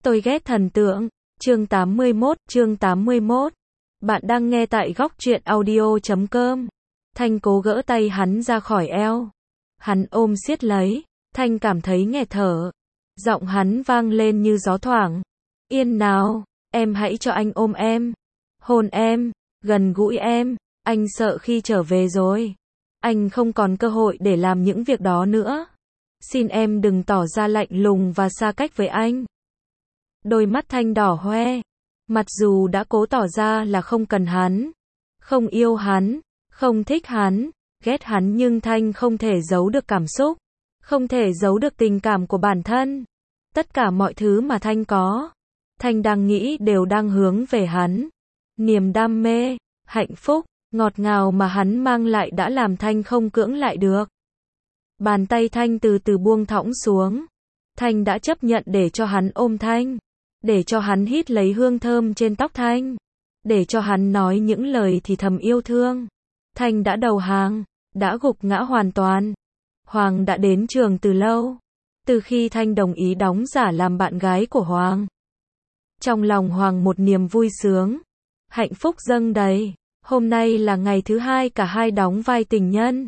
Tôi ghét thần tượng. Chương 81. Bạn đang nghe tại góc truyện audio.com. Thanh cố gỡ tay hắn ra khỏi eo. Hắn ôm siết lấy. Thanh cảm thấy nghẹt thở. Giọng hắn vang lên như gió thoảng. Yên nào, em hãy cho anh ôm em. Hôn em, gần gũi em. Anh sợ khi trở về rồi, anh không còn cơ hội để làm những việc đó nữa. Xin em đừng tỏ ra lạnh lùng và xa cách với anh. Đôi mắt Thanh đỏ hoe. Mặc dù đã cố tỏ ra là không cần hắn, không yêu hắn, không thích hắn, ghét hắn, nhưng Thanh không thể giấu được cảm xúc, không thể giấu được tình cảm của bản thân. Tất cả mọi thứ mà Thanh có, Thanh đang nghĩ đều đang hướng về hắn. Niềm đam mê, hạnh phúc, ngọt ngào mà hắn mang lại đã làm Thanh không cưỡng lại được. Bàn tay Thanh từ từ buông thõng xuống. Thanh đã chấp nhận để cho hắn ôm Thanh, để cho hắn hít lấy hương thơm trên tóc Thanh, để cho hắn nói những lời thì thầm yêu thương. Thanh đã đầu hàng, đã gục ngã hoàn toàn. Hoàng đã đến trường từ lâu, từ khi Thanh đồng ý đóng giả làm bạn gái của Hoàng. Trong lòng Hoàng một niềm vui sướng, hạnh phúc dâng đầy. Hôm nay là ngày thứ hai cả hai đóng vai tình nhân.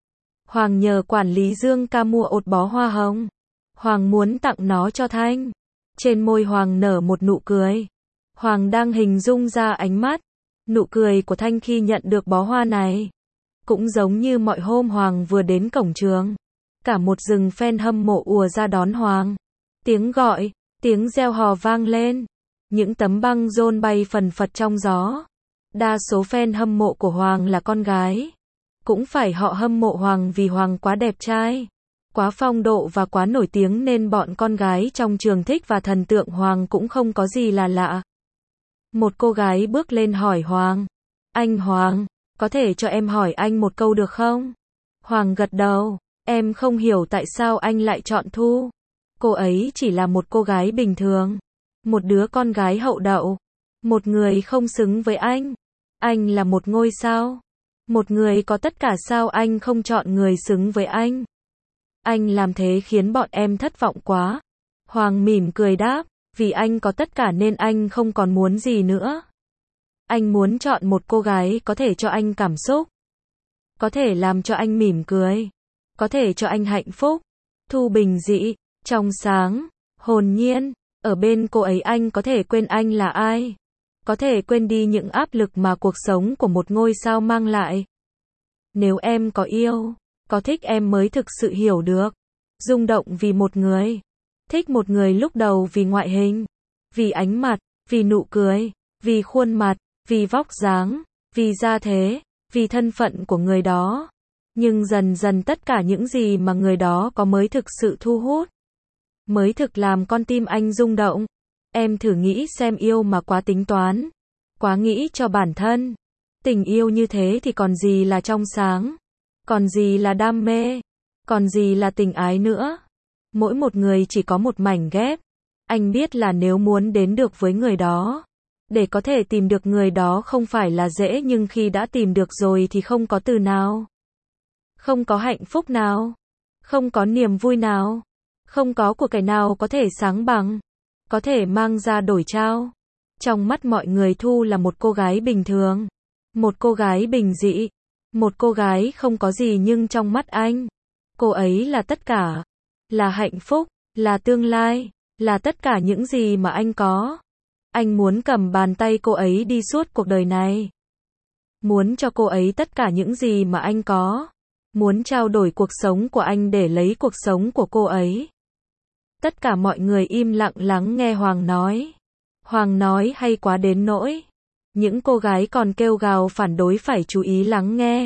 Hoàng nhờ quản lý Dương ca mua ột bó hoa hồng. Hoàng muốn tặng nó cho Thanh. Trên môi Hoàng nở một nụ cười. Hoàng đang hình dung ra ánh mắt, nụ cười của Thanh khi nhận được bó hoa này. Cũng giống như mọi hôm Hoàng vừa đến cổng trường. Cả một rừng fan hâm mộ ùa ra đón Hoàng. Tiếng gọi, tiếng reo hò vang lên. Những tấm băng rôn bay phần phật trong gió. Đa số fan hâm mộ của Hoàng là con gái. Cũng phải họ hâm mộ Hoàng vì Hoàng quá đẹp trai, quá phong độ và quá nổi tiếng nên bọn con gái trong trường thích và thần tượng Hoàng cũng không có gì là lạ. Một cô gái bước lên hỏi Hoàng. Anh Hoàng, có thể cho em hỏi anh một câu được không? Hoàng gật đầu. Em không hiểu tại sao anh lại chọn Thu. Cô ấy chỉ là một cô gái bình thường. Một đứa con gái hậu đậu. Một người không xứng với anh. Anh là một ngôi sao. Một người có tất cả, sao anh không chọn người xứng với anh? Anh làm thế khiến bọn em thất vọng quá. Hoàng mỉm cười đáp, vì anh có tất cả nên anh không còn muốn gì nữa. Anh muốn chọn một cô gái có thể cho anh cảm xúc, có thể làm cho anh mỉm cười, có thể cho anh hạnh phúc. Thu bình dị, trong sáng, hồn nhiên. Ở bên cô ấy anh có thể quên anh là ai. Có thể quên đi những áp lực mà cuộc sống của một ngôi sao mang lại. Nếu em có yêu, có thích em mới thực sự hiểu được. Rung động vì một người. Thích một người lúc đầu vì ngoại hình, vì ánh mặt, vì nụ cười, vì khuôn mặt, vì vóc dáng, vì gia thế, vì thân phận của người đó. Nhưng dần dần tất cả những gì mà người đó có mới thực sự thu hút. Mới thực làm con tim anh rung động. Em thử nghĩ xem, yêu mà quá tính toán, quá nghĩ cho bản thân. Tình yêu như thế thì còn gì là trong sáng, còn gì là đam mê, còn gì là tình ái nữa. Mỗi một người chỉ có một mảnh ghép. Anh biết là nếu muốn đến được với người đó, để có thể tìm được người đó không phải là dễ, nhưng khi đã tìm được rồi thì không có từ nào, không có hạnh phúc nào, không có niềm vui nào, không có của cải nào có thể sáng bằng, có thể mang ra đổi trao. Trong mắt mọi người Thu là một cô gái bình thường, một cô gái bình dị, một cô gái không có gì, nhưng trong mắt anh, cô ấy là tất cả, là hạnh phúc, là tương lai, là tất cả những gì mà anh có. Anh muốn cầm bàn tay cô ấy đi suốt cuộc đời này. Muốn cho cô ấy tất cả những gì mà anh có. Muốn trao đổi cuộc sống của anh để lấy cuộc sống của cô ấy. Tất cả mọi người im lặng lắng nghe Hoàng nói. Hoàng nói hay quá đến nỗi những cô gái còn kêu gào phản đối phải chú ý lắng nghe.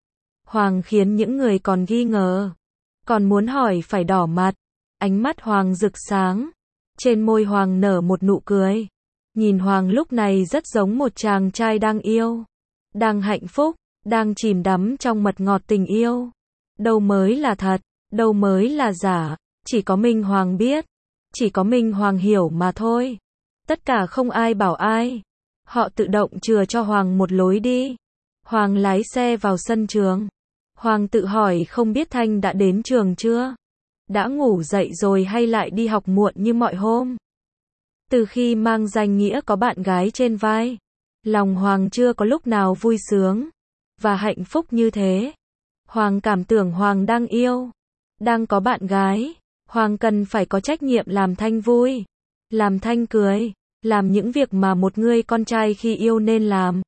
Hoàng khiến những người còn nghi ngờ, còn muốn hỏi phải đỏ mặt. Ánh mắt Hoàng rực sáng. Trên môi Hoàng nở một nụ cười. Nhìn Hoàng lúc này rất giống một chàng trai đang yêu, đang hạnh phúc, đang chìm đắm trong mật ngọt tình yêu. Đâu mới là thật, đâu mới là giả, chỉ có mình Hoàng biết, chỉ có mình Hoàng hiểu mà thôi. Tất cả không ai bảo ai. Họ tự động chừa cho Hoàng một lối đi. Hoàng lái xe vào sân trường. Hoàng tự hỏi không biết Thanh đã đến trường chưa? Đã ngủ dậy rồi hay lại đi học muộn như mọi hôm? Từ khi mang danh nghĩa có bạn gái trên vai, lòng Hoàng chưa có lúc nào vui sướng và hạnh phúc như thế. Hoàng cảm tưởng Hoàng đang yêu, đang có bạn gái. Hoàng cần phải có trách nhiệm làm Thanh vui, làm Thanh cười, làm những việc mà một người con trai khi yêu nên làm.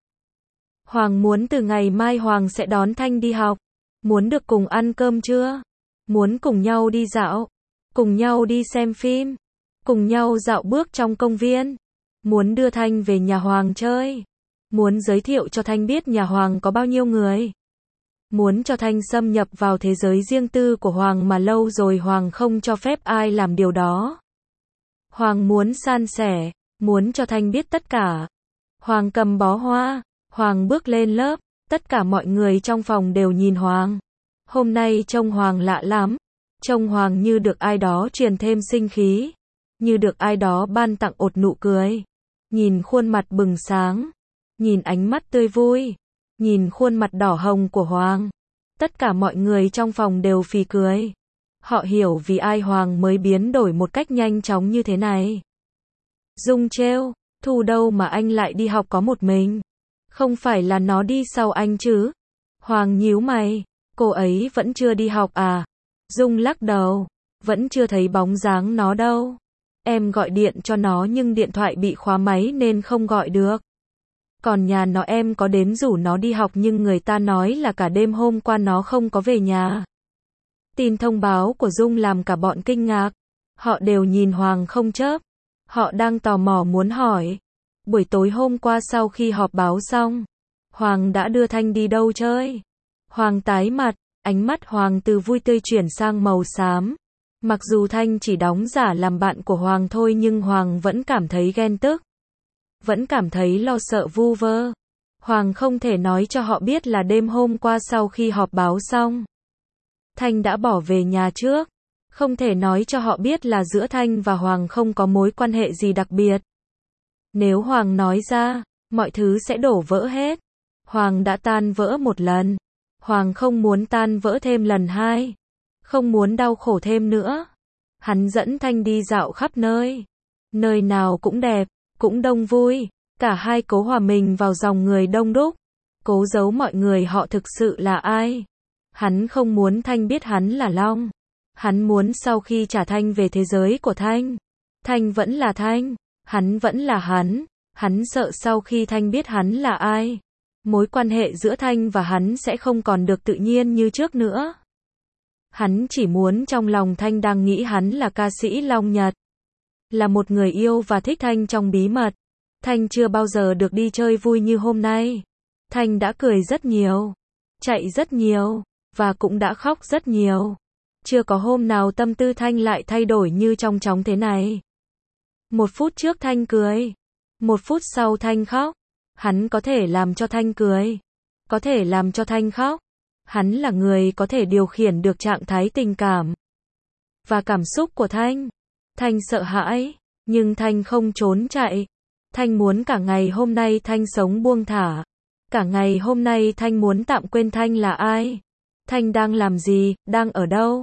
Hoàng muốn từ ngày mai Hoàng sẽ đón Thanh đi học, muốn được cùng ăn cơm trưa, muốn cùng nhau đi dạo, cùng nhau đi xem phim, cùng nhau dạo bước trong công viên, muốn đưa Thanh về nhà Hoàng chơi, muốn giới thiệu cho Thanh biết nhà Hoàng có bao nhiêu người, muốn cho Thanh xâm nhập vào thế giới riêng tư của Hoàng mà lâu rồi Hoàng không cho phép ai làm điều đó. Hoàng muốn san sẻ, muốn cho Thanh biết tất cả. Hoàng cầm bó hoa, Hoàng bước lên lớp, tất cả mọi người trong phòng đều nhìn Hoàng. Hôm nay trông Hoàng lạ lắm, trông Hoàng như được ai đó truyền thêm sinh khí, như được ai đó ban tặng một nụ cười. Nhìn khuôn mặt bừng sáng, nhìn ánh mắt tươi vui, nhìn khuôn mặt đỏ hồng của Hoàng. Tất cả mọi người trong phòng đều phì cười. Họ hiểu vì ai Hoàng mới biến đổi một cách nhanh chóng như thế này. Dung trêu, Thu đâu mà anh lại đi học có một mình? Không phải là nó đi sau anh chứ? Hoàng nhíu mày, cô ấy vẫn chưa đi học à? Dung lắc đầu, vẫn chưa thấy bóng dáng nó đâu. Em gọi điện cho nó nhưng điện thoại bị khóa máy nên không gọi được. Còn nhà nó em có đến rủ nó đi học nhưng người ta nói là cả đêm hôm qua nó không có về nhà. Tin thông báo của Dung làm cả bọn kinh ngạc. Họ đều nhìn Hoàng không chớp. Họ đang tò mò muốn hỏi. Buổi tối hôm qua sau khi họp báo xong, Hoàng đã đưa Thanh đi đâu chơi? Hoàng tái mặt, ánh mắt Hoàng từ vui tươi chuyển sang màu xám. Mặc dù Thanh chỉ đóng giả làm bạn của Hoàng thôi nhưng Hoàng vẫn cảm thấy ghen tức. Vẫn cảm thấy lo sợ vu vơ. Hoàng không thể nói cho họ biết là đêm hôm qua sau khi họp báo xong, Thanh đã bỏ về nhà trước. Không thể nói cho họ biết là giữa Thanh và Hoàng không có mối quan hệ gì đặc biệt. Nếu Hoàng nói ra, mọi thứ sẽ đổ vỡ hết. Hoàng đã tan vỡ một lần. Hoàng không muốn tan vỡ thêm lần hai. Không muốn đau khổ thêm nữa. Hắn dẫn Thanh đi dạo khắp nơi. Nơi nào cũng đẹp, cũng đông vui. Cả hai cố hòa mình vào dòng người đông đúc. Cố giấu mọi người họ thực sự là ai. Hắn không muốn Thanh biết hắn là Long. Hắn muốn sau khi trả Thanh về thế giới của Thanh, Thanh vẫn là Thanh, hắn vẫn là hắn. Hắn sợ sau khi Thanh biết hắn là ai, mối quan hệ giữa Thanh và hắn sẽ không còn được tự nhiên như trước nữa. Hắn chỉ muốn trong lòng Thanh đang nghĩ hắn là ca sĩ Long Nhật, là một người yêu và thích Thanh trong bí mật. Thanh chưa bao giờ được đi chơi vui như hôm nay. Thanh đã cười rất nhiều, chạy rất nhiều, và cũng đã khóc rất nhiều. Chưa có hôm nào tâm tư Thanh lại thay đổi như trong chóng thế này. Một phút trước Thanh cười, một phút sau Thanh khóc. Hắn có thể làm cho Thanh cười, có thể làm cho Thanh khóc. Hắn là người có thể điều khiển được trạng thái tình cảm và cảm xúc của Thanh. Thanh sợ hãi, nhưng Thanh không trốn chạy. Thanh muốn cả ngày hôm nay Thanh sống buông thả. Cả ngày hôm nay Thanh muốn tạm quên Thanh là ai. Thanh đang làm gì, đang ở đâu,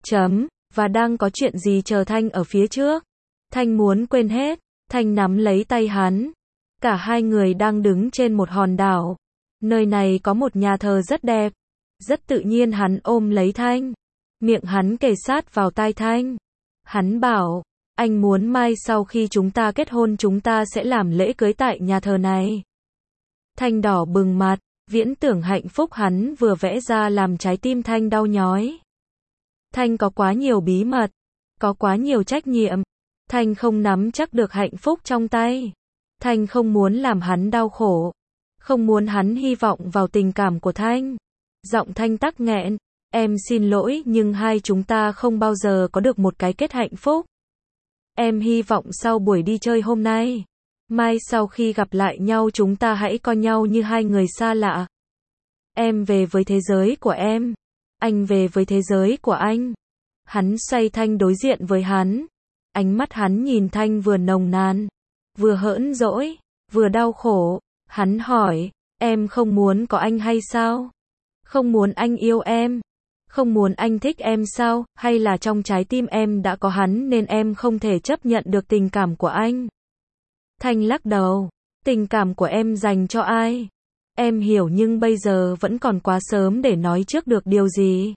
và đang có chuyện gì chờ Thanh ở phía trước. Thanh muốn quên hết. Thanh nắm lấy tay hắn. Cả hai người đang đứng trên một hòn đảo. Nơi này có một nhà thờ rất đẹp. Rất tự nhiên hắn ôm lấy Thanh. Miệng hắn kề sát vào tai Thanh. Hắn bảo, anh muốn mai sau khi chúng ta kết hôn chúng ta sẽ làm lễ cưới tại nhà thờ này. Thanh đỏ bừng mặt. Viễn tưởng hạnh phúc hắn vừa vẽ ra làm trái tim Thanh đau nhói. Thanh có quá nhiều bí mật, có quá nhiều trách nhiệm. Thanh không nắm chắc được hạnh phúc trong tay. Thanh không muốn làm hắn đau khổ. Không muốn hắn hy vọng vào tình cảm của Thanh. Giọng Thanh tắc nghẹn. Em xin lỗi nhưng hai chúng ta không bao giờ có được một cái kết hạnh phúc. Em hy vọng sau buổi đi chơi hôm nay, mai sau khi gặp lại nhau chúng ta hãy coi nhau như hai người xa lạ. Em về với thế giới của em. Anh về với thế giới của anh. Hắn xoay Thanh đối diện với hắn. Ánh mắt hắn nhìn Thanh vừa nồng nàn, vừa hỡn dỗi, vừa đau khổ. Hắn hỏi, em không muốn có anh hay sao? Không muốn anh yêu em? Không muốn anh thích em sao? Hay là trong trái tim em đã có hắn nên em không thể chấp nhận được tình cảm của anh? Thanh lắc đầu. Tình cảm của em dành cho ai? Em hiểu nhưng bây giờ vẫn còn quá sớm để nói trước được điều gì.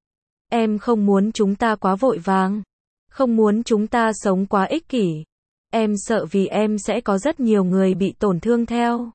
Em không muốn chúng ta quá vội vàng. Không muốn chúng ta sống quá ích kỷ. Em sợ vì em sẽ có rất nhiều người bị tổn thương theo.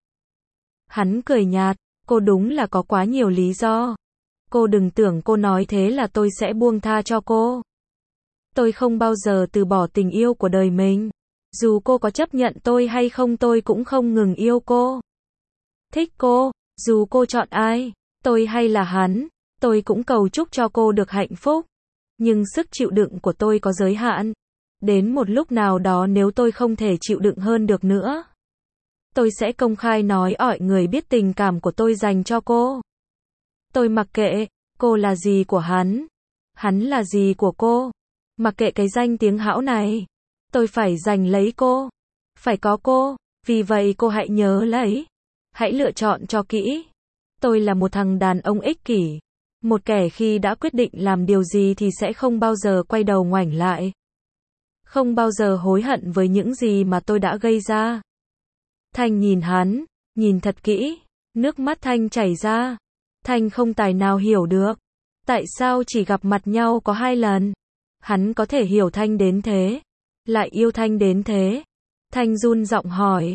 Hắn cười nhạt, cô đúng là có quá nhiều lý do. Cô đừng tưởng cô nói thế là tôi sẽ buông tha cho cô. Tôi không bao giờ từ bỏ tình yêu của đời mình. Dù cô có chấp nhận tôi hay không tôi cũng không ngừng yêu cô. Thích cô, dù cô chọn ai, tôi hay là hắn, tôi cũng cầu chúc cho cô được hạnh phúc. Nhưng sức chịu đựng của tôi có giới hạn. Đến một lúc nào đó nếu tôi không thể chịu đựng hơn được nữa, tôi sẽ công khai nói mọi người biết tình cảm của tôi dành cho cô. Tôi mặc kệ, cô là gì của hắn là gì của cô. Mặc kệ cái danh tiếng hão này, tôi phải giành lấy cô, phải có cô, vì vậy cô hãy nhớ lấy, hãy lựa chọn cho kỹ. Tôi là một thằng đàn ông ích kỷ, một kẻ khi đã quyết định làm điều gì thì sẽ không bao giờ quay đầu ngoảnh lại. Không bao giờ hối hận với những gì mà tôi đã gây ra. Thanh nhìn hắn, nhìn thật kỹ, nước mắt Thanh chảy ra. Thanh không tài nào hiểu được, tại sao chỉ gặp mặt nhau có 2 lần, hắn có thể hiểu Thanh đến thế, lại yêu Thanh đến thế. Thanh run giọng hỏi,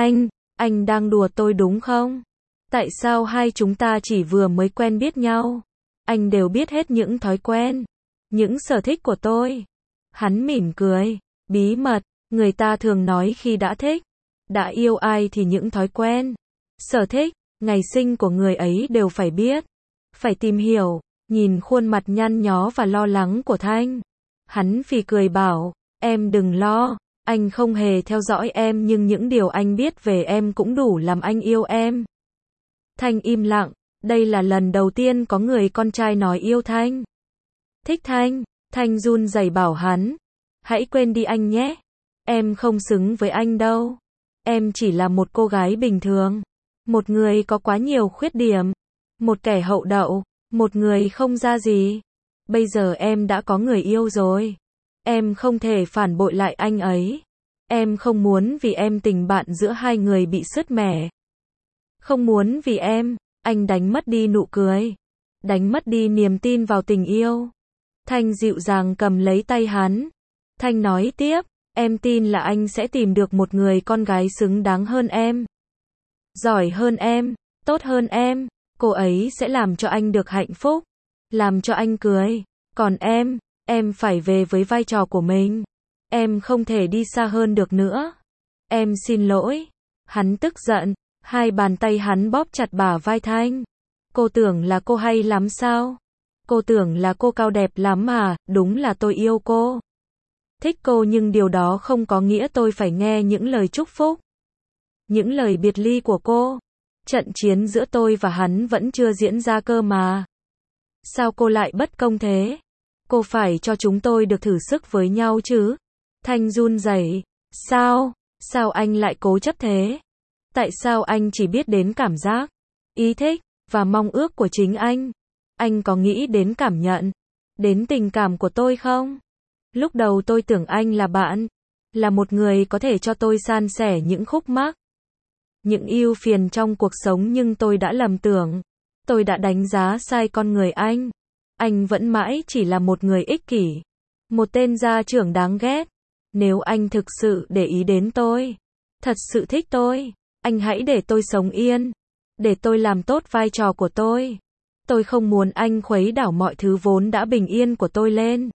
anh đang đùa tôi đúng không? Tại sao hai chúng ta chỉ vừa mới quen biết nhau, anh đều biết hết những thói quen, những sở thích của tôi? Hắn mỉm cười, bí mật, người ta thường nói khi đã thích, đã yêu ai thì những thói quen, sở thích, ngày sinh của người ấy đều phải biết, phải tìm hiểu. Nhìn khuôn mặt nhăn nhó và lo lắng của Thanh, hắn phì cười bảo, em đừng lo, anh không hề theo dõi em nhưng những điều anh biết về em cũng đủ làm anh yêu em. Thanh im lặng, đây là lần đầu tiên có người con trai nói yêu Thanh. Thích Thanh, Thanh run rẩy bảo hắn, hãy quên đi anh nhé, em không xứng với anh đâu, em chỉ là một cô gái bình thường, một người có quá nhiều khuyết điểm, một kẻ hậu đậu, một người không ra gì. Bây giờ em đã có người yêu rồi, em không thể phản bội lại anh ấy. Em không muốn vì em tình bạn giữa hai người bị sứt mẻ. Không muốn vì em, anh đánh mất đi nụ cười, đánh mất đi niềm tin vào tình yêu. Thanh dịu dàng cầm lấy tay hắn. Thanh nói tiếp, em tin là anh sẽ tìm được một người con gái xứng đáng hơn em, giỏi hơn em, tốt hơn em. Cô ấy sẽ làm cho anh được hạnh phúc, làm cho anh cười. Còn em phải về với vai trò của mình. Em không thể đi xa hơn được nữa. Em xin lỗi. Hắn tức giận, hai bàn tay hắn bóp chặt bả vai Thanh. Cô tưởng là cô hay lắm sao? Cô tưởng là cô cao đẹp lắm à? Đúng là tôi yêu cô, thích cô, nhưng điều đó không có nghĩa tôi phải nghe những lời chúc phúc, những lời biệt ly của cô. Trận chiến giữa tôi và hắn vẫn chưa diễn ra cơ mà. Sao cô lại bất công thế? Cô phải cho chúng tôi được thử sức với nhau chứ? Thanh run rẩy. Sao anh lại cố chấp thế? Tại sao anh chỉ biết đến cảm giác, ý thích, và mong ước của chính anh? Anh có nghĩ đến cảm nhận, đến tình cảm của tôi không? Lúc đầu tôi tưởng anh là bạn, là một người có thể cho tôi san sẻ những khúc mắc, những ưu phiền trong cuộc sống, nhưng tôi đã lầm tưởng. Tôi đã đánh giá sai con người anh. Anh vẫn mãi chỉ là một người ích kỷ, một tên gia trưởng đáng ghét. Nếu anh thực sự để ý đến tôi, thật sự thích tôi, anh hãy để tôi sống yên, để tôi làm tốt vai trò của tôi. Tôi không muốn anh khuấy đảo mọi thứ vốn đã bình yên của tôi lên.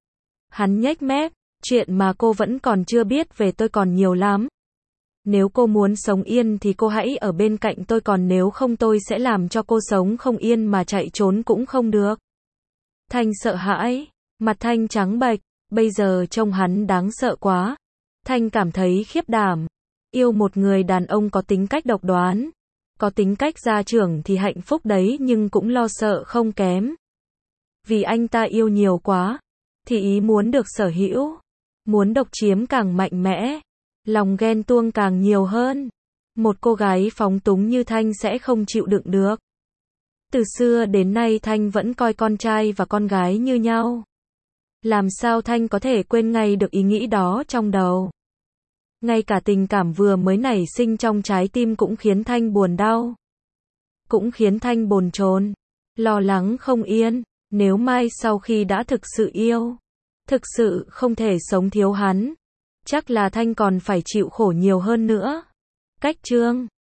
Hắn nhếch mép, chuyện mà cô vẫn còn chưa biết về tôi còn nhiều lắm. Nếu cô muốn sống yên thì cô hãy ở bên cạnh tôi, còn nếu không tôi sẽ làm cho cô sống không yên mà chạy trốn cũng không được. Thanh sợ hãi, mặt Thanh trắng bệch, bây giờ trông hắn đáng sợ quá. Thanh cảm thấy khiếp đảm. Yêu một người đàn ông có tính cách độc đoán, có tính cách gia trưởng thì hạnh phúc đấy, nhưng cũng lo sợ không kém. Vì anh ta yêu nhiều quá, thì ý muốn được sở hữu, muốn độc chiếm càng mạnh mẽ, lòng ghen tuông càng nhiều hơn. Một cô gái phóng túng như Thanh sẽ không chịu đựng được. Từ xưa đến nay Thanh vẫn coi con trai và con gái như nhau. Làm sao Thanh có thể quên ngay được ý nghĩ đó trong đầu? Ngay cả tình cảm vừa mới nảy sinh trong trái tim cũng khiến Thanh buồn đau. Cũng khiến Thanh bồn chồn, lo lắng không yên. Nếu mai sau khi đã thực sự yêu, thực sự không thể sống thiếu hắn, chắc là Thanh còn phải chịu khổ nhiều hơn nữa. Cách chương